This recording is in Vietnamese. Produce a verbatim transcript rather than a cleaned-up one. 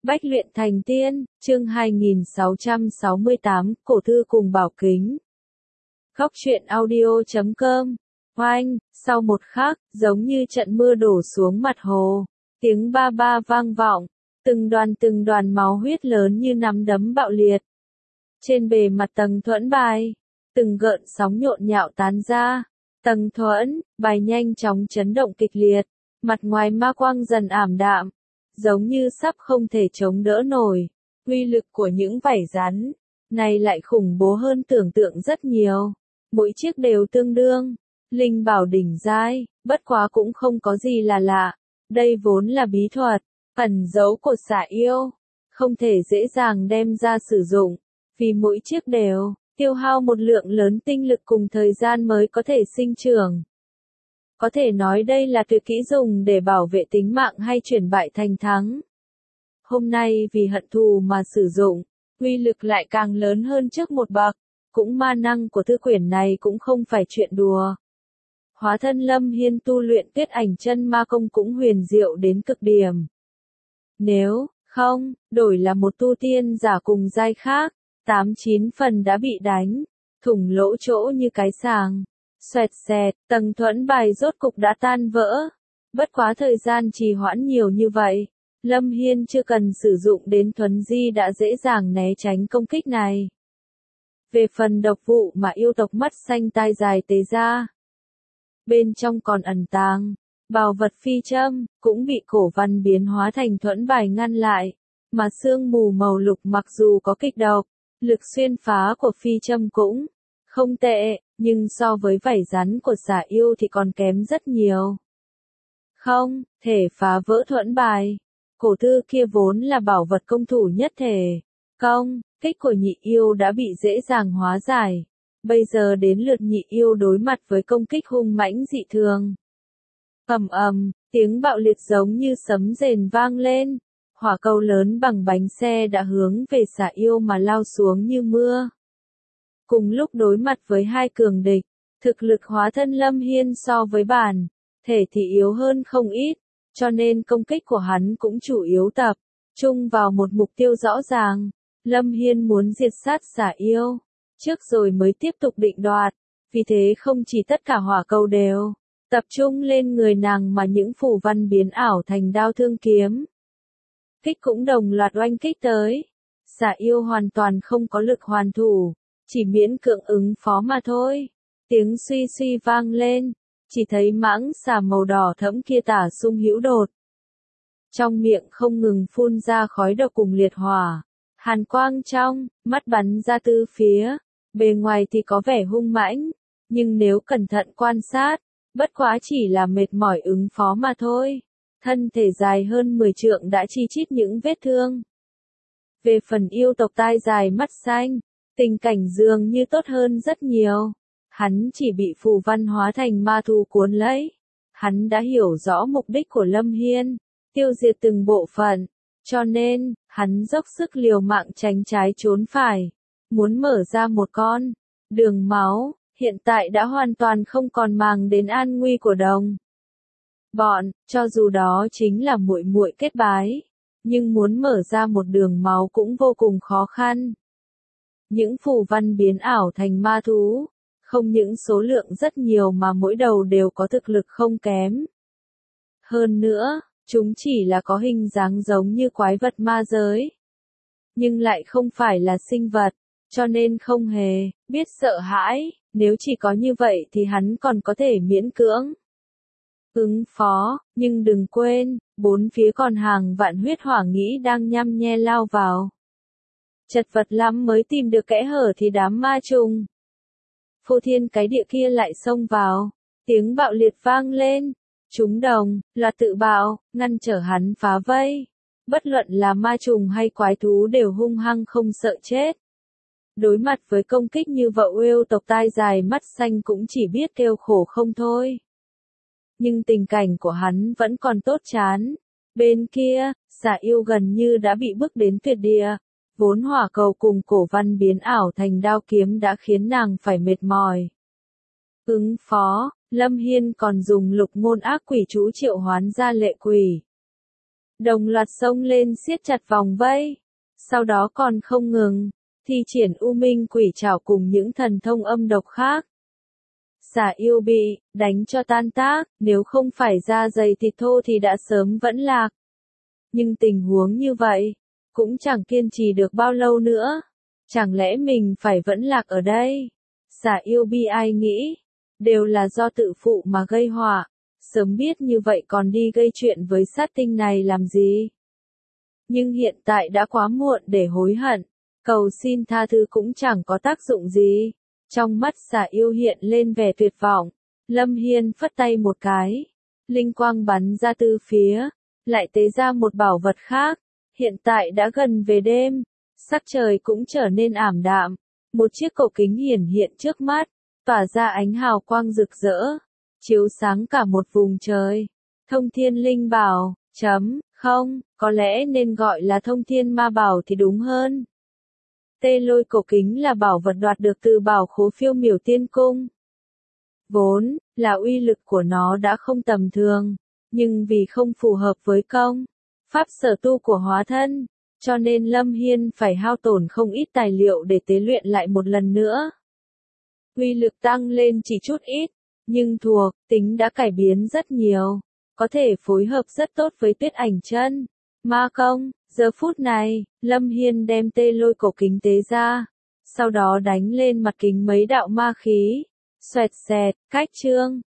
Bách luyện thành tiên, chương hai nghìn sáu trăm sáu mươi tám, cổ thư cùng bảo kính. Góc truyện audio chấm com. Oanh, sau một khắc, giống như trận mưa đổ xuống mặt hồ, tiếng ba ba vang vọng, từng đoàn từng đoàn máu huyết lớn như nắm đấm bạo liệt. Trên bề mặt tầng thuẫn bài, từng gợn sóng nhộn nhạo tán ra, tầng thuẫn, bài nhanh chóng chấn động kịch liệt, mặt ngoài ma quang dần ảm đạm, giống như sắp không thể chống đỡ nổi. Uy lực của những vảy rắn này lại khủng bố hơn tưởng tượng rất nhiều. Mỗi chiếc đều tương đương linh bảo đỉnh giai, bất quá cũng không có gì là lạ. Đây vốn là bí thuật ẩn giấu của xà yêu, không thể dễ dàng đem ra sử dụng, vì mỗi chiếc đều tiêu hao một lượng lớn tinh lực cùng thời gian mới có thể sinh trưởng. Có thể nói đây là tuyệt kỹ dùng để bảo vệ tính mạng hay chuyển bại thành thắng. Hôm nay vì hận thù mà sử dụng, uy lực lại càng lớn hơn trước một bậc, cũng ma năng của thư quyển này cũng không phải chuyện đùa. Hóa thân Lâm Hiên tu luyện Tuyết Ảnh Chân Ma Công cũng huyền diệu đến cực điểm. Nếu không, đổi là một tu tiên giả cùng giai khác, tám chín phần đã bị đánh thủng lỗ chỗ như cái sàng. Xoẹt xẹt, tầng thuẫn bài rốt cục đã tan vỡ. Bất quá thời gian trì hoãn nhiều như vậy, Lâm Hiên chưa cần sử dụng đến thuấn di đã dễ dàng né tránh công kích này. Về phần độc vụ mà yêu tộc mắt xanh tai dài tế ra, bên trong còn ẩn tàng bảo vật phi châm, cũng bị cổ văn biến hóa thành thuẫn bài ngăn lại. Mà sương mù màu lục mặc dù có kịch độc, lực xuyên phá của phi châm cũng không tệ, nhưng so với vảy rắn của xà yêu thì còn kém rất nhiều. Không thể phá vỡ thuẫn bài. Cổ thư kia vốn là bảo vật công thủ nhất thể. Công kích của nhị yêu đã bị dễ dàng hóa giải. Bây giờ đến lượt nhị yêu đối mặt với công kích hung mãnh dị thường. Ầm ầm, tiếng bạo liệt giống như sấm rền vang lên. Hỏa cầu lớn bằng bánh xe đã hướng về xà yêu mà lao xuống như mưa. Cùng lúc đối mặt với hai cường địch, thực lực hóa thân Lâm Hiên so với bản thể thì yếu hơn không ít, cho nên công kích của hắn cũng chủ yếu tập trung vào một mục tiêu rõ ràng. Lâm Hiên muốn diệt sát xà yêu trước rồi mới tiếp tục định đoạt, vì thế không chỉ tất cả hỏa cầu đều tập trung lên người nàng mà những phù văn biến ảo thành đao thương kiếm kích cũng đồng loạt oanh kích tới. Xà yêu hoàn toàn không có lực hoàn thủ, chỉ miễn cưỡng ứng phó mà thôi. Tiếng suy suy vang lên, chỉ thấy mãng xà màu đỏ thẫm kia tả sung hữu đột. Trong miệng không ngừng phun ra khói độc cùng liệt hỏa, hàn quang trong mắt bắn ra tứ phía, bề ngoài thì có vẻ hung mãnh, nhưng nếu cẩn thận quan sát, bất quá chỉ là mệt mỏi ứng phó mà thôi. Thân thể dài hơn mười trượng đã chi chít những vết thương. Về phần yêu tộc tai dài mắt xanh, tình cảnh dường như tốt hơn rất nhiều. Hắn chỉ bị phù văn hóa thành ma thú cuốn lấy. Hắn đã hiểu rõ mục đích của Lâm Hiên, tiêu diệt từng bộ phận, cho nên, hắn dốc sức liều mạng tránh trái trốn phải, muốn mở ra một con đường máu, hiện tại đã hoàn toàn không còn màng đến an nguy của đồng bọn, cho dù đó chính là muội muội kết bái, nhưng muốn mở ra một đường máu cũng vô cùng khó khăn. Những phù văn biến ảo thành ma thú, không những số lượng rất nhiều mà mỗi đầu đều có thực lực không kém. Hơn nữa, chúng chỉ là có hình dáng giống như quái vật ma giới, nhưng lại không phải là sinh vật, cho nên không hề biết sợ hãi. Nếu chỉ có như vậy thì hắn còn có thể miễn cưỡng ứng phó, nhưng đừng quên, bốn phía còn hàng vạn huyết hỏa nghĩ đang nhăm nhe lao vào. Chật vật lắm mới tìm được kẽ hở thì đám ma trùng phô thiên cái địa kia lại xông vào, tiếng bạo liệt vang lên, chúng đồng là tự bạo, ngăn trở hắn phá vây. Bất luận là ma trùng hay quái thú đều hung hăng không sợ chết. Đối mặt với công kích như vậy, yêu tộc tai dài mắt xanh cũng chỉ biết kêu khổ không thôi. Nhưng tình cảnh của hắn vẫn còn tốt chán. Bên kia, xà yêu gần như đã bị bước đến tuyệt địa. Vốn hỏa cầu cùng cổ văn biến ảo thành đao kiếm đã khiến nàng phải mệt mỏi. Ứng phó, Lâm Hiên còn dùng lục môn ác quỷ chú triệu hoán ra lệ quỷ. Đồng loạt xông lên siết chặt vòng vây. Sau đó còn không ngừng, thi triển U Minh Quỷ Trảo cùng những thần thông âm độc khác. Xà yêu bị đánh cho tan tác, nếu không phải da dày thịt thô thì đã sớm vẫn lạc. Nhưng tình huống như vậy, cũng chẳng kiên trì được bao lâu nữa. Chẳng lẽ mình phải vẫn lạc ở đây? Xà yêu bi ai nghĩ, đều là do tự phụ mà gây họa. Sớm biết như vậy còn đi gây chuyện với sát tinh này làm gì? Nhưng hiện tại đã quá muộn để hối hận, cầu xin tha thứ cũng chẳng có tác dụng gì. Trong mắt xà yêu hiện lên vẻ tuyệt vọng, Lâm Hiên phất tay một cái, linh quang bắn ra từ phía, lại tế ra một bảo vật khác. Hiện tại đã gần về đêm, sắc trời cũng trở nên ảm đạm, một chiếc cổ kính hiển hiện trước mắt, tỏa ra ánh hào quang rực rỡ, chiếu sáng cả một vùng trời. Thông Thiên Linh Bảo, chấm, không, có lẽ nên gọi là Thông Thiên Ma Bảo thì đúng hơn. Tê Lôi cổ kính là bảo vật đoạt được từ bảo khố Phiêu Miểu Tiên Cung. Vốn là uy lực của nó đã không tầm thường, nhưng vì không phù hợp với công pháp sở tu của hóa thân, cho nên Lâm Hiên phải hao tổn không ít tài liệu để tế luyện lại một lần nữa. Uy lực tăng lên chỉ chút ít, nhưng thuộc tính đã cải biến rất nhiều, có thể phối hợp rất tốt với Tuyết Ảnh Chân, Ma Công. Giờ phút này, Lâm Hiên đem Tê Lôi cổ kính tế ra, sau đó đánh lên mặt kính mấy đạo ma khí, xoẹt xẹt, cách trương,